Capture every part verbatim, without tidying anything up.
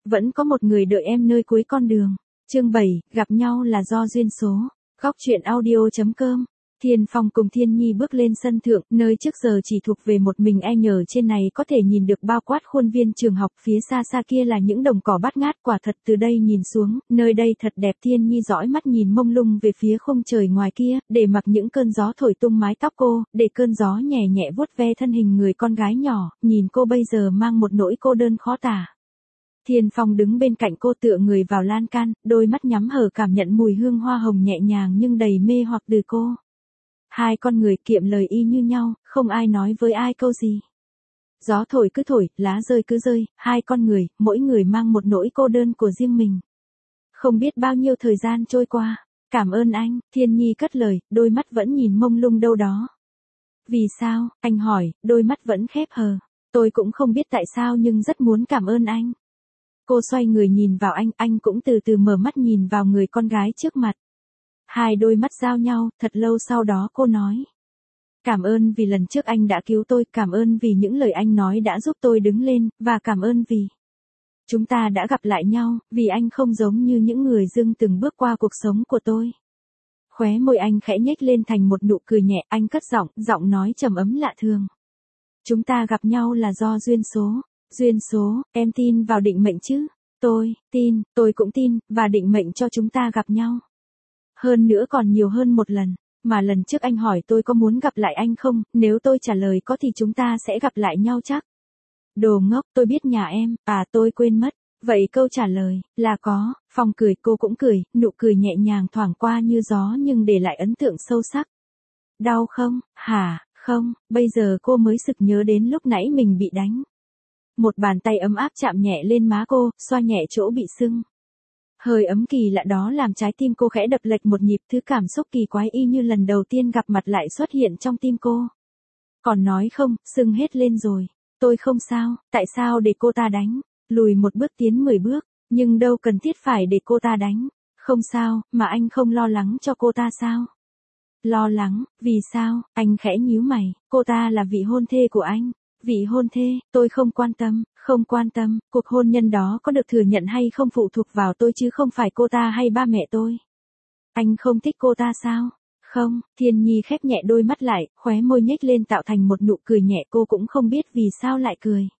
vẫn có một người đợi em nơi cuối con đường. Chương bảy, gặp nhau là do duyên số. Góc truyện audio.com. Thiên Phong cùng Thiên Nhi bước lên sân thượng, nơi trước giờ chỉ thuộc về một mình e nhờ trên này có thể nhìn được bao quát khuôn viên trường học, phía xa xa kia là những đồng cỏ bát ngát, quả thật từ đây nhìn xuống, nơi đây thật đẹp. Thiên Nhi dõi mắt nhìn mông lung về phía khung trời ngoài kia, để mặc những cơn gió thổi tung mái tóc cô, để cơn gió nhẹ nhẹ vuốt ve thân hình người con gái nhỏ, nhìn cô bây giờ mang một nỗi cô đơn khó tả. Thiên Phong đứng bên cạnh cô tựa người vào lan can, đôi mắt nhắm hờ cảm nhận mùi hương hoa hồng nhẹ nhàng nhưng đầy mê hoặc từ cô. Hai con người kiệm lời y như nhau, không ai nói với ai câu gì. Gió thổi cứ thổi, lá rơi cứ rơi, hai con người, mỗi người mang một nỗi cô đơn của riêng mình. Không biết bao nhiêu thời gian trôi qua. Cảm ơn anh, Thiên Nhi cất lời, đôi mắt vẫn nhìn mông lung đâu đó. Vì sao, anh hỏi, đôi mắt vẫn khép hờ. Tôi cũng không biết tại sao nhưng rất muốn cảm ơn anh. Cô xoay người nhìn vào anh, anh cũng từ từ mở mắt nhìn vào người con gái trước mặt. Hai đôi mắt giao nhau, thật lâu sau đó cô nói. Cảm ơn vì lần trước anh đã cứu tôi, cảm ơn vì những lời anh nói đã giúp tôi đứng lên, và cảm ơn vì chúng ta đã gặp lại nhau, vì anh không giống như những người dưng từng bước qua cuộc sống của tôi. Khóe môi anh khẽ nhếch lên thành một nụ cười nhẹ, anh cất giọng, giọng nói trầm ấm lạ thường. Chúng ta gặp nhau là do duyên số. Duyên số, em tin vào định mệnh chứ? Tôi, tin, tôi cũng tin, và định mệnh cho chúng ta gặp nhau. Hơn nữa còn nhiều hơn một lần, mà lần trước anh hỏi tôi có muốn gặp lại anh không, nếu tôi trả lời có thì chúng ta sẽ gặp lại nhau chắc. Đồ ngốc, tôi biết nhà em, à tôi quên mất. Vậy câu trả lời, là có. Phong cười, cô cũng cười, nụ cười nhẹ nhàng thoảng qua như gió nhưng để lại ấn tượng sâu sắc. Đau không, hả, không, bây giờ cô mới sực nhớ đến lúc nãy mình bị đánh. Một bàn tay ấm áp chạm nhẹ lên má cô, xoa nhẹ chỗ bị sưng. Hơi ấm kỳ lạ đó làm trái tim cô khẽ đập lệch một nhịp, thứ cảm xúc kỳ quái y như lần đầu tiên gặp mặt lại xuất hiện trong tim cô. Còn nói không, sưng hết lên rồi. Tôi không sao, tại sao để cô ta đánh? Lùi một bước tiến mười bước, nhưng đâu cần thiết phải để cô ta đánh. Không sao, mà anh không lo lắng cho cô ta sao? Lo lắng, vì sao? Anh khẽ nhíu mày, cô ta là vị hôn thê của anh. Vị hôn thê, tôi không quan tâm, không quan tâm, cuộc hôn nhân đó có được thừa nhận hay không phụ thuộc vào tôi chứ không phải cô ta hay ba mẹ tôi. Anh không thích cô ta sao? Không, Thiên Nhi khép nhẹ đôi mắt lại, khóe môi nhếch lên tạo thành một nụ cười nhẹ, cô cũng không biết vì sao lại cười.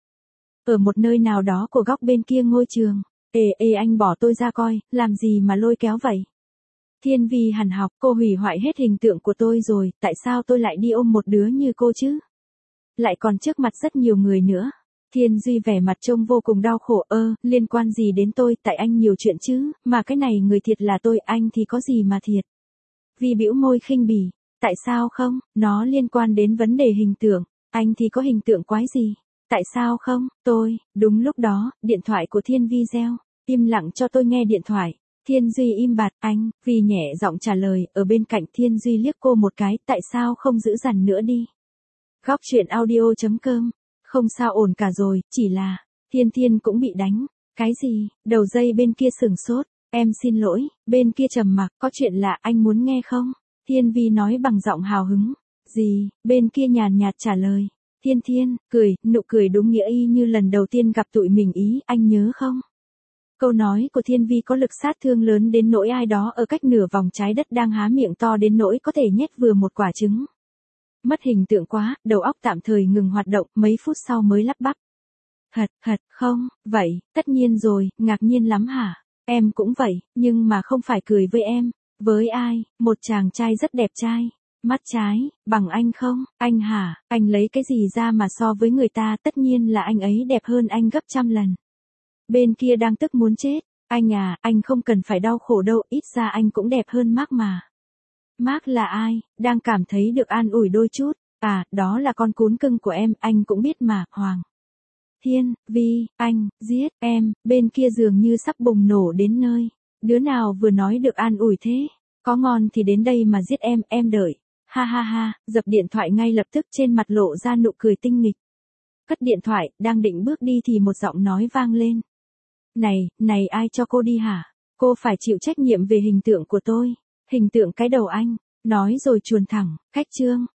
Ở một nơi nào đó của góc bên kia ngôi trường, ê ê anh bỏ tôi ra coi, làm gì mà lôi kéo vậy? Thiên Vi hằn học, cô hủy hoại hết hình tượng của tôi rồi, tại sao tôi lại đi ôm một đứa như cô chứ? Lại còn trước mặt rất nhiều người nữa. Thiên Duy vẻ mặt trông vô cùng đau khổ, ơ, liên quan gì đến tôi, tại anh nhiều chuyện chứ, mà cái này người thiệt là tôi, anh thì có gì mà thiệt. Vi bĩu môi khinh bỉ, tại sao không, nó liên quan đến vấn đề hình tượng, anh thì có hình tượng quái gì, tại sao không, tôi, đúng lúc đó, điện thoại của Thiên Vi reo, im lặng cho tôi nghe điện thoại. Thiên Duy im bặt, anh, Vi nhẹ giọng trả lời, ở bên cạnh Thiên Duy liếc cô một cái, tại sao không giữ dằn nữa đi. Góc truyện audio.com. Không sao ổn cả rồi, chỉ là, Thiên Thiên cũng bị đánh. Cái gì, đầu dây bên kia sửng sốt, em xin lỗi, bên kia trầm mặc, có chuyện lạ anh muốn nghe không? Thiên Vi nói bằng giọng hào hứng. Gì, bên kia nhàn nhạt trả lời. Thiên Thiên, cười, nụ cười đúng nghĩa y như lần đầu tiên gặp tụi mình ý, anh nhớ không? Câu nói của Thiên Vi có lực sát thương lớn đến nỗi ai đó ở cách nửa vòng trái đất đang há miệng to đến nỗi có thể nhét vừa một quả trứng. Mất hình tượng quá, đầu óc tạm thời ngừng hoạt động, mấy phút sau mới lắp bắp. Thật, thật, không, vậy, tất nhiên rồi, ngạc nhiên lắm hả? Em cũng vậy, nhưng mà không phải cười với em. Với ai? Một chàng trai rất đẹp trai. Mắt trái, bằng anh không? Anh hả? Anh lấy cái gì ra mà so với người ta, tất nhiên là anh ấy đẹp hơn anh gấp trăm lần. Bên kia đang tức muốn chết. Anh à, anh không cần phải đau khổ đâu, ít ra anh cũng đẹp hơn Mark mà. Mark là ai? Đang cảm thấy được an ủi đôi chút. À, đó là con cún cưng của em, anh cũng biết mà, Hoàng. Thiên, Vi, anh, giết, em, bên kia dường như sắp bùng nổ đến nơi. Đứa nào vừa nói được an ủi thế? Có ngon thì đến đây mà giết em, em đợi. Ha ha ha, dập điện thoại ngay lập tức trên mặt lộ ra nụ cười tinh nghịch. Cất điện thoại, đang định bước đi thì một giọng nói vang lên. Này, này ai cho cô đi hả? Cô phải chịu trách nhiệm về hình tượng của tôi. Hình tượng cái đầu anh. Nói rồi chuồn thẳng, khách trương.